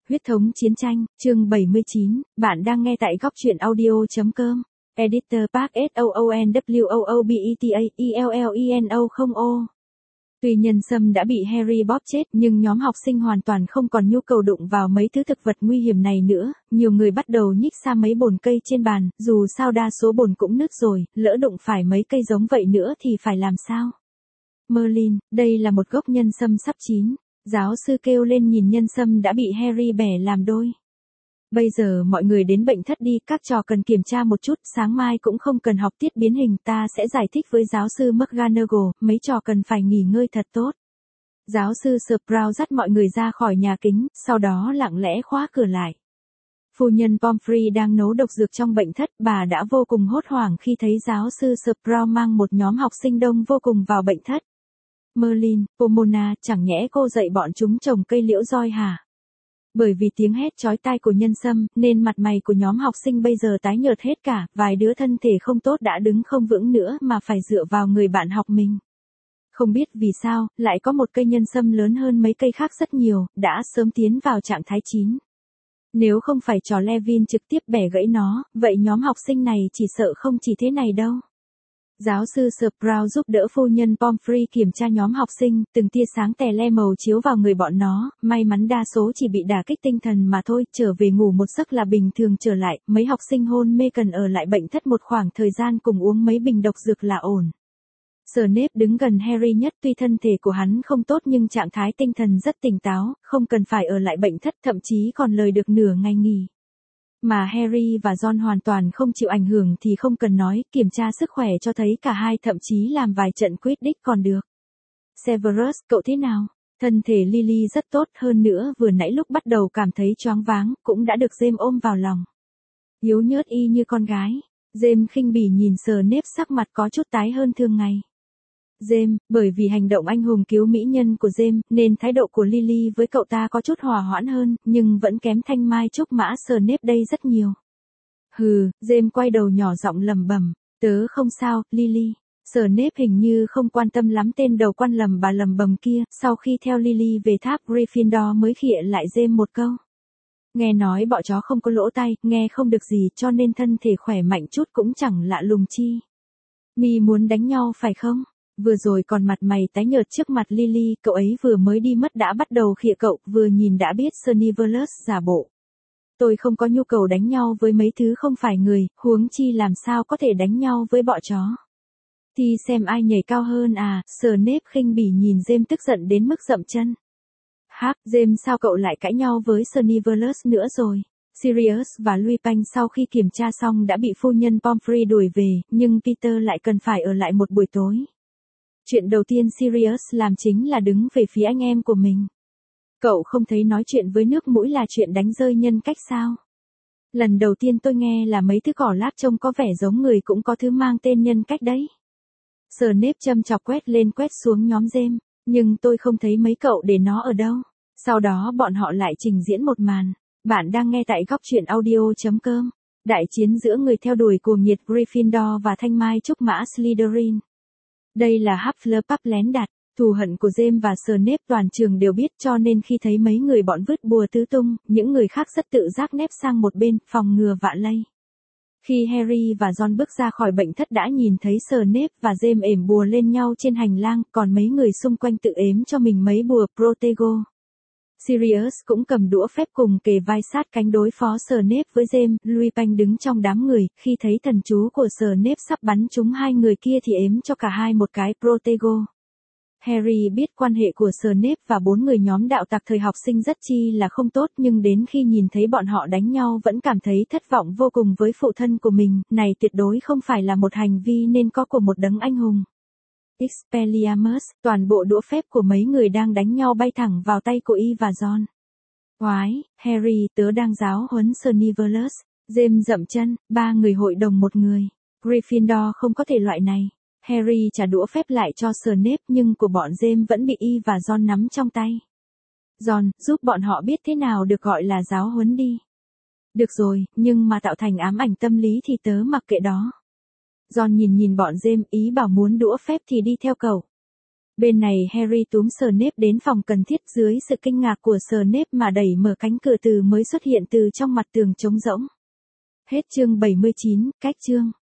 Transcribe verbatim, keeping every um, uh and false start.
Huyết thống chiến tranh, chương bảy mươi chín, bạn đang nghe tại góc truyện audio.com. Editor Park S O O N W O O B E T A E L L E N O không O. Tuy nhân sâm đã bị Harry bóp chết nhưng nhóm học sinh hoàn toàn không còn nhu cầu đụng vào mấy thứ thực vật nguy hiểm này nữa, nhiều người bắt đầu nhích xa mấy bồn cây trên bàn, dù sao đa số bồn cũng nứt rồi, lỡ đụng phải mấy cây giống vậy nữa thì phải làm sao? Merlin, đây là một gốc nhân sâm sắp chín. Giáo sư kêu lên nhìn nhân sâm đã bị Harry bẻ làm đôi. Bây giờ mọi người đến bệnh thất đi, các trò cần kiểm tra một chút, sáng mai cũng không cần học tiết biến hình, ta sẽ giải thích với giáo sư McGonagall, mấy trò cần phải nghỉ ngơi thật tốt. Giáo sư Sprout dắt mọi người ra khỏi nhà kính, sau đó lặng lẽ khóa cửa lại. Phu nhân Pomfrey đang nấu độc dược trong bệnh thất, bà đã vô cùng hốt hoảng khi thấy giáo sư Sprout mang một nhóm học sinh đông vô cùng vào bệnh thất. Merlin, Pomona, chẳng nhẽ cô dạy bọn chúng trồng cây liễu roi hả? Bởi vì tiếng hét chói tai của nhân sâm, nên mặt mày của nhóm học sinh bây giờ tái nhợt hết cả, vài đứa thân thể không tốt đã đứng không vững nữa mà phải dựa vào người bạn học mình. Không biết vì sao, lại có một cây nhân sâm lớn hơn mấy cây khác rất nhiều, đã sớm tiến vào trạng thái chín. Nếu không phải trò Levin trực tiếp bẻ gãy nó, vậy nhóm học sinh này chỉ sợ không chỉ thế này đâu. Giáo sư Sprout giúp đỡ phu nhân Pomfrey kiểm tra nhóm học sinh, từng tia sáng tè le màu chiếu vào người bọn nó, may mắn đa số chỉ bị đả kích tinh thần mà thôi, trở về ngủ một giấc là bình thường trở lại, mấy học sinh hôn mê cần ở lại bệnh thất một khoảng thời gian cùng uống mấy bình độc dược là ổn. Snape đứng gần Harry nhất, tuy thân thể của hắn không tốt nhưng trạng thái tinh thần rất tỉnh táo, không cần phải ở lại bệnh thất, thậm chí còn lời được nửa ngày nghỉ. Mà Harry và Ron hoàn toàn không chịu ảnh hưởng thì không cần nói, kiểm tra sức khỏe cho thấy cả hai thậm chí làm vài trận Quidditch còn được. Severus, cậu thế nào? Thân thể Lily rất tốt, hơn nữa vừa nãy lúc bắt đầu cảm thấy choáng váng, cũng đã được James ôm vào lòng. Yếu nhớt y như con gái. James khinh bỉ nhìn Snape, sắc mặt có chút tái hơn thường ngày. James, bởi vì hành động anh hùng cứu mỹ nhân của James, nên thái độ của Lily với cậu ta có chút hòa hoãn hơn, nhưng vẫn kém thanh mai trúc mã Snape đây rất nhiều. Hừ, James quay đầu nhỏ giọng lẩm bẩm, tớ không sao, Lily. Snape hình như không quan tâm lắm tên đầu quan lầm bà lầm bầm kia, sau khi theo Lily về tháp Gryffindor mới khịa lại James một câu. Nghe nói bọ chó không có lỗ tai, nghe không được gì cho nên thân thể khỏe mạnh chút cũng chẳng lạ lùng chi. Mi muốn đánh nhau phải không? Vừa rồi còn mặt mày tái nhợt trước mặt Lily, cậu ấy vừa mới đi mất đã bắt đầu khịa cậu, vừa nhìn đã biết Snivelus giả bộ. Tôi không có nhu cầu đánh nhau với mấy thứ không phải người, huống chi làm sao có thể đánh nhau với bọ chó. Thì xem ai nhảy cao hơn à, Snape khinh bỉ nhìn James tức giận đến mức dậm chân. Hắc, James sao cậu lại cãi nhau với Snivelus nữa rồi? Sirius và Lupin sau khi kiểm tra xong đã bị phu nhân Pomfrey đuổi về, nhưng Peter lại cần phải ở lại một buổi tối. Chuyện đầu tiên Sirius làm chính là đứng về phía anh em của mình. Cậu không thấy nói chuyện với nước mũi là chuyện đánh rơi nhân cách sao? Lần đầu tiên tôi nghe là mấy thứ cỏ lác trông có vẻ giống người cũng có thứ mang tên nhân cách đấy. Snape châm chọc quét lên quét xuống nhóm James, nhưng tôi không thấy mấy cậu để nó ở đâu. Sau đó bọn họ lại trình diễn một màn. Bạn đang nghe tại góc truyện audio.com. Đại chiến giữa người theo đuổi cuồng nhiệt Gryffindor và thanh mai trúc mã Slytherin. Đây là Hufflepuff lén đặt, thù hận của James và Snape toàn trường đều biết, cho nên khi thấy mấy người bọn vứt bùa tứ tung, những người khác rất tự giác nép sang một bên, phòng ngừa vạ lây. Khi Harry và Ron bước ra khỏi bệnh thất đã nhìn thấy Snape và James ềm bùa lên nhau trên hành lang, còn mấy người xung quanh tự ếm cho mình mấy bùa Protego. Sirius cũng cầm đũa phép cùng kề vai sát cánh đối phó Snape với James. Lupin đứng trong đám người, khi thấy thần chú của Snape sắp bắn trúng hai người kia thì ếm cho cả hai một cái Protego. Harry biết quan hệ của Snape và bốn người nhóm đạo tặc thời học sinh rất chi là không tốt, nhưng đến khi nhìn thấy bọn họ đánh nhau vẫn cảm thấy thất vọng vô cùng với phụ thân của mình, này tuyệt đối không phải là một hành vi nên có của một đấng anh hùng. Expelliarmus, toàn bộ đũa phép của mấy người đang đánh nhau bay thẳng vào tay của Y và Ron. Oái, Harry, tớ đang giáo huấn Snivelus. James dậm chân, ba người hội đồng một người. Gryffindor không có thể loại này. Harry trả đũa phép lại cho Snape nhưng của bọn James vẫn bị Y và Ron nắm trong tay. Ron, giúp bọn họ biết thế nào được gọi là giáo huấn đi. Được rồi, nhưng mà tạo thành ám ảnh tâm lý thì tớ mặc kệ đó. Ron nhìn nhìn bọn James, ý bảo muốn đũa phép thì đi theo cậu. Bên này Harry túm Snape đến phòng cần thiết dưới sự kinh ngạc của Snape mà đẩy mở cánh cửa từ mới xuất hiện từ trong mặt tường trống rỗng. Hết chương bảy mươi chín, cách chương.